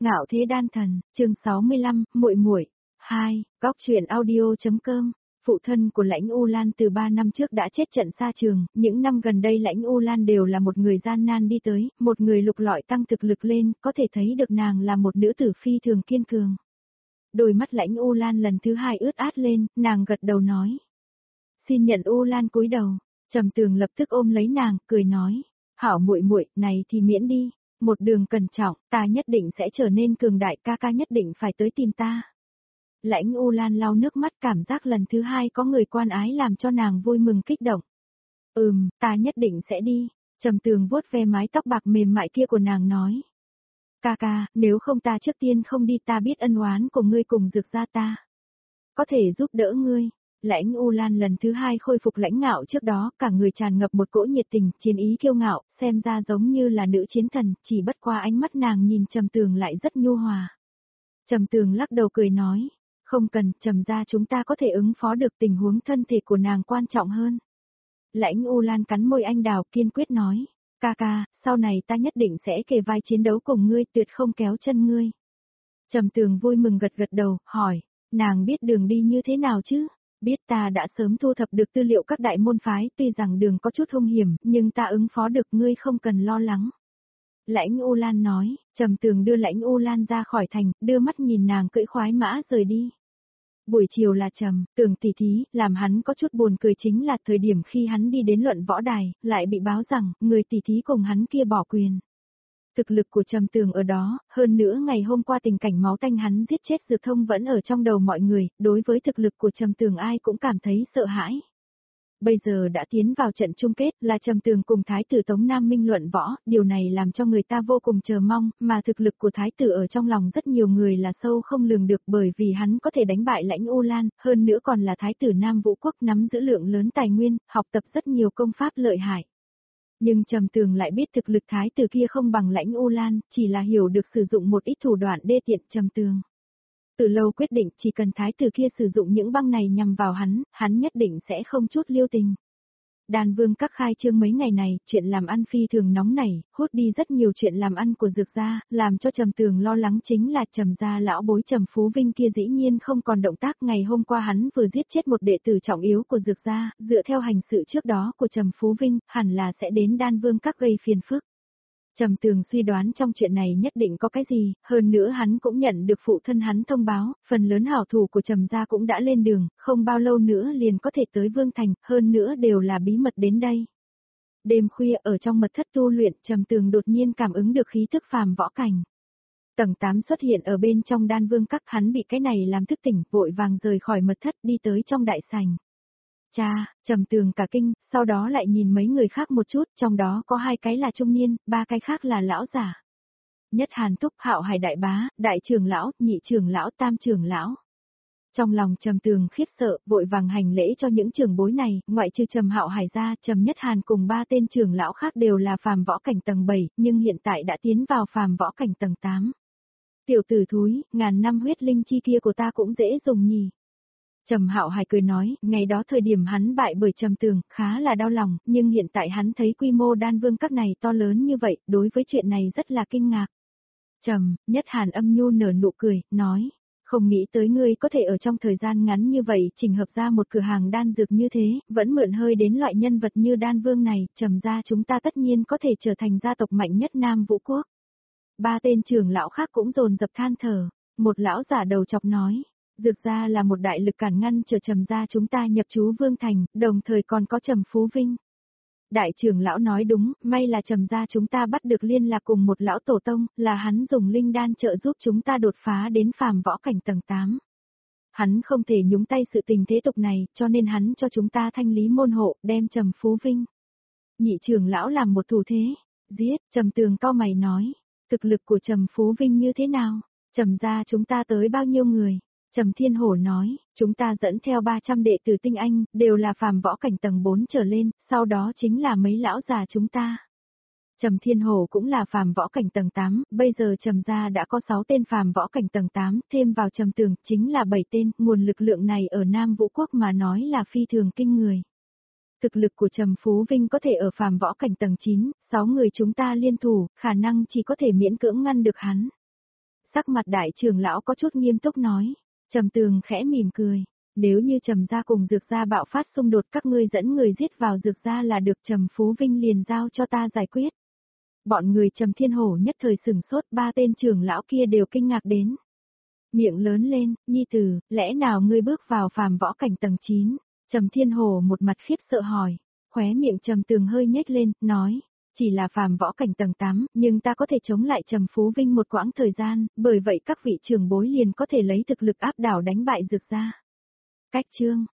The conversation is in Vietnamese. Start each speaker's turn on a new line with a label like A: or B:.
A: Ngạo thế đan thần, chương 65, muội muội. 2, góc truyện audio.com. Phụ thân của Lãnh U Lan từ 3 năm trước đã chết trận xa trường, những năm gần đây Lãnh U Lan đều là một người gian nan đi tới, một người lục lọi tăng thực lực lên, có thể thấy được nàng là một nữ tử phi thường kiên cường. Đôi mắt Lãnh U Lan lần thứ 2 ướt át lên, nàng gật đầu nói. Xin nhận. U Lan cúi đầu, Trầm Tường lập tức ôm lấy nàng, cười nói, hảo muội muội, này thì miễn đi. Một đường cẩn trọng, ta nhất định sẽ trở nên cường đại, ca ca nhất định phải tới tìm ta. Lãnh U Lan lau nước mắt, cảm giác lần thứ 2 có người quan ái làm cho nàng vui mừng kích động. Ta nhất định sẽ đi. Trầm Tường vuốt ve mái tóc bạc mềm mại kia của nàng nói. Ca ca, nếu không ta trước tiên không đi, ta biết ân oán của ngươi cùng Dược gia ta. Có thể giúp đỡ ngươi. Lãnh U Lan lần thứ 2 khôi phục lãnh ngạo trước đó, cả người tràn ngập một cỗ nhiệt tình, chiến ý kiêu ngạo, xem ra giống như là nữ chiến thần, chỉ bất qua ánh mắt nàng nhìn Trầm Tường lại rất nhu hòa. Trầm Tường lắc đầu cười nói, không cần, Trầm gia chúng ta có thể ứng phó được, tình huống thân thể của nàng quan trọng hơn. Lãnh U Lan cắn môi anh đào, kiên quyết nói, ca ca, sau này ta nhất định sẽ kề vai chiến đấu cùng ngươi, tuyệt không kéo chân ngươi. Trầm Tường vui mừng gật gật đầu, hỏi, nàng biết đường đi như thế nào chứ? Biết, ta đã sớm thu thập được tư liệu các đại môn phái, tuy rằng đường có chút hung hiểm, nhưng ta ứng phó được, ngươi không cần lo lắng. Lãnh U Lan nói. Trầm Tường đưa Lãnh U Lan ra khỏi thành, đưa mắt nhìn nàng cưỡi khoái mã rời đi. Buổi chiều là Trầm Tường tỉ thí, làm hắn có chút buồn cười chính là thời điểm khi hắn đi đến luận võ đài, lại bị báo rằng, người tỉ thí cùng hắn kia bỏ quyền. Thực lực của Trầm Tường ở đó, hơn nữa ngày hôm qua tình cảnh máu tanh hắn giết chết Dược Thông vẫn ở trong đầu mọi người, đối với thực lực của Trầm Tường ai cũng cảm thấy sợ hãi. Bây giờ đã tiến vào trận chung kết, là Trầm Tường cùng Thái tử Tống Nam Minh luận võ, điều này làm cho người ta vô cùng chờ mong, mà thực lực của Thái tử ở trong lòng rất nhiều người là sâu không lường được, bởi vì hắn có thể đánh bại Lãnh U Lan, hơn nữa còn là Thái tử Nam Vũ Quốc, nắm giữ lượng lớn tài nguyên, học tập rất nhiều công pháp lợi hại. Nhưng Trầm Tường lại biết thực lực Thái tử kia không bằng Lãnh U Lan, chỉ là hiểu được sử dụng một ít thủ đoạn đê tiện. Trầm Tường từ lâu quyết định chỉ cần Thái tử kia sử dụng những băng này nhằm vào hắn nhất định sẽ không chút lưu tình. Đan Vương các khai trương mấy ngày này, chuyện làm ăn phi thường nóng nảy, hút đi rất nhiều chuyện làm ăn của Dược gia, làm cho Trầm Tường lo lắng chính là Trầm gia lão bối Trầm Phú Vinh kia dĩ nhiên không còn động tác. Ngày hôm qua hắn vừa giết chết một đệ tử trọng yếu của Dược gia, dựa theo hành sự trước đó của Trầm Phú Vinh, hẳn là sẽ đến Đan Vương các gây phiền phức. Trầm Tường suy đoán trong chuyện này nhất định có cái gì, hơn nữa hắn cũng nhận được phụ thân hắn thông báo, phần lớn hảo thủ của Trầm gia cũng đã lên đường, không bao lâu nữa liền có thể tới Vương Thành, hơn nữa đều là bí mật đến đây. Đêm khuya ở trong mật thất tu luyện, Trầm Tường đột nhiên cảm ứng được khí thức phàm võ cảnh. Tầng 8 xuất hiện ở bên trong Đan Vương các, hắn bị cái này làm thức tỉnh, vội vàng rời khỏi mật thất đi tới trong đại sảnh. Cha, Trầm Tường cả kinh, sau đó lại nhìn mấy người khác một chút, trong đó có 2 cái là trung niên, 3 cái khác là lão giả. Nhất Hàn Thúc, Hạo Hải đại bá, đại trưởng lão, nhị trưởng lão, tam trưởng lão. Trong lòng Trầm Tường khiếp sợ, vội vàng hành lễ cho những trưởng bối này, ngoại trừ Trầm Hạo Hải ra, Trầm Nhất Hàn cùng 3 tên trưởng lão khác đều là phàm võ cảnh tầng 7, nhưng hiện tại đã tiến vào phàm võ cảnh tầng 8. Tiểu tử thúi, ngàn năm huyết linh chi kia của ta cũng dễ dùng nhỉ. Trầm Hạo Hải cười nói, ngày đó thời điểm hắn bại bởi Trầm Tường, khá là đau lòng, nhưng hiện tại hắn thấy quy mô Đan Vương các này to lớn như vậy, đối với chuyện này rất là kinh ngạc. Nhất Hàn âm nhu nở nụ cười, nói, không nghĩ tới ngươi có thể ở trong thời gian ngắn như vậy chỉnh hợp ra một cửa hàng đan dược như thế, vẫn mượn hơi đến loại nhân vật như Đan Vương này, Trầm gia chúng ta tất nhiên có thể trở thành gia tộc mạnh nhất Nam Vũ Quốc. 3 tên trưởng lão khác cũng dồn dập than thở, một lão giả đầu chọc nói. Dược gia là một đại lực cản ngăn trở Trầm gia chúng ta nhập trú Vương Thành, đồng thời còn có Trầm Phú Vinh. Đại trưởng lão nói đúng, may là Trầm gia chúng ta bắt được liên lạc cùng một lão tổ tông, là hắn dùng linh đan trợ giúp chúng ta đột phá đến phàm võ cảnh tầng 8. Hắn không thể nhúng tay sự tình thế tục này, cho nên hắn cho chúng ta thanh lý môn hộ, đem Trầm Phú Vinh. Nhị trưởng lão làm một thủ thế, giết. Trầm Tường cau mày nói, thực lực của Trầm Phú Vinh như thế nào? Trầm gia chúng ta tới bao nhiêu người? Trầm Thiên Hổ nói, chúng ta dẫn theo 300 đệ tử tinh anh, đều là phàm võ cảnh tầng 4 trở lên, sau đó chính là mấy lão già chúng ta. Trầm Thiên Hổ cũng là phàm võ cảnh tầng 8, bây giờ Trầm gia đã có 6 tên phàm võ cảnh tầng 8, thêm vào Trầm Tường, chính là 7 tên, nguồn lực lượng này ở Nam Vũ Quốc mà nói là phi thường kinh người. Thực lực của Trầm Phú Vinh có thể ở phàm võ cảnh tầng 9, 6 người chúng ta liên thủ, khả năng chỉ có thể miễn cưỡng ngăn được hắn. Sắc mặt đại trưởng lão có chút nghiêm túc nói. Trầm Tường khẽ mỉm cười. Nếu như Trầm gia cùng Dược gia bạo phát xung đột, các ngươi dẫn người giết vào Dược gia là được, Trầm Phú Vinh liền giao cho ta giải quyết. Bọn người Trầm Thiên Hổ nhất thời sửng sốt, ba tên trưởng lão kia đều kinh ngạc đến. Miệng lớn lên, nhi tử, lẽ nào ngươi bước vào phàm võ cảnh tầng 9? Trầm Thiên Hổ một mặt khiếp sợ hỏi, khóe miệng Trầm Tường hơi nhếch lên, nói, chỉ là phàm võ cảnh tầng 8, nhưng ta có thể chống lại Trầm Phú Vinh một quãng thời gian, bởi vậy các vị trưởng bối liền có thể lấy thực lực áp đảo đánh bại Dược gia. Cách chương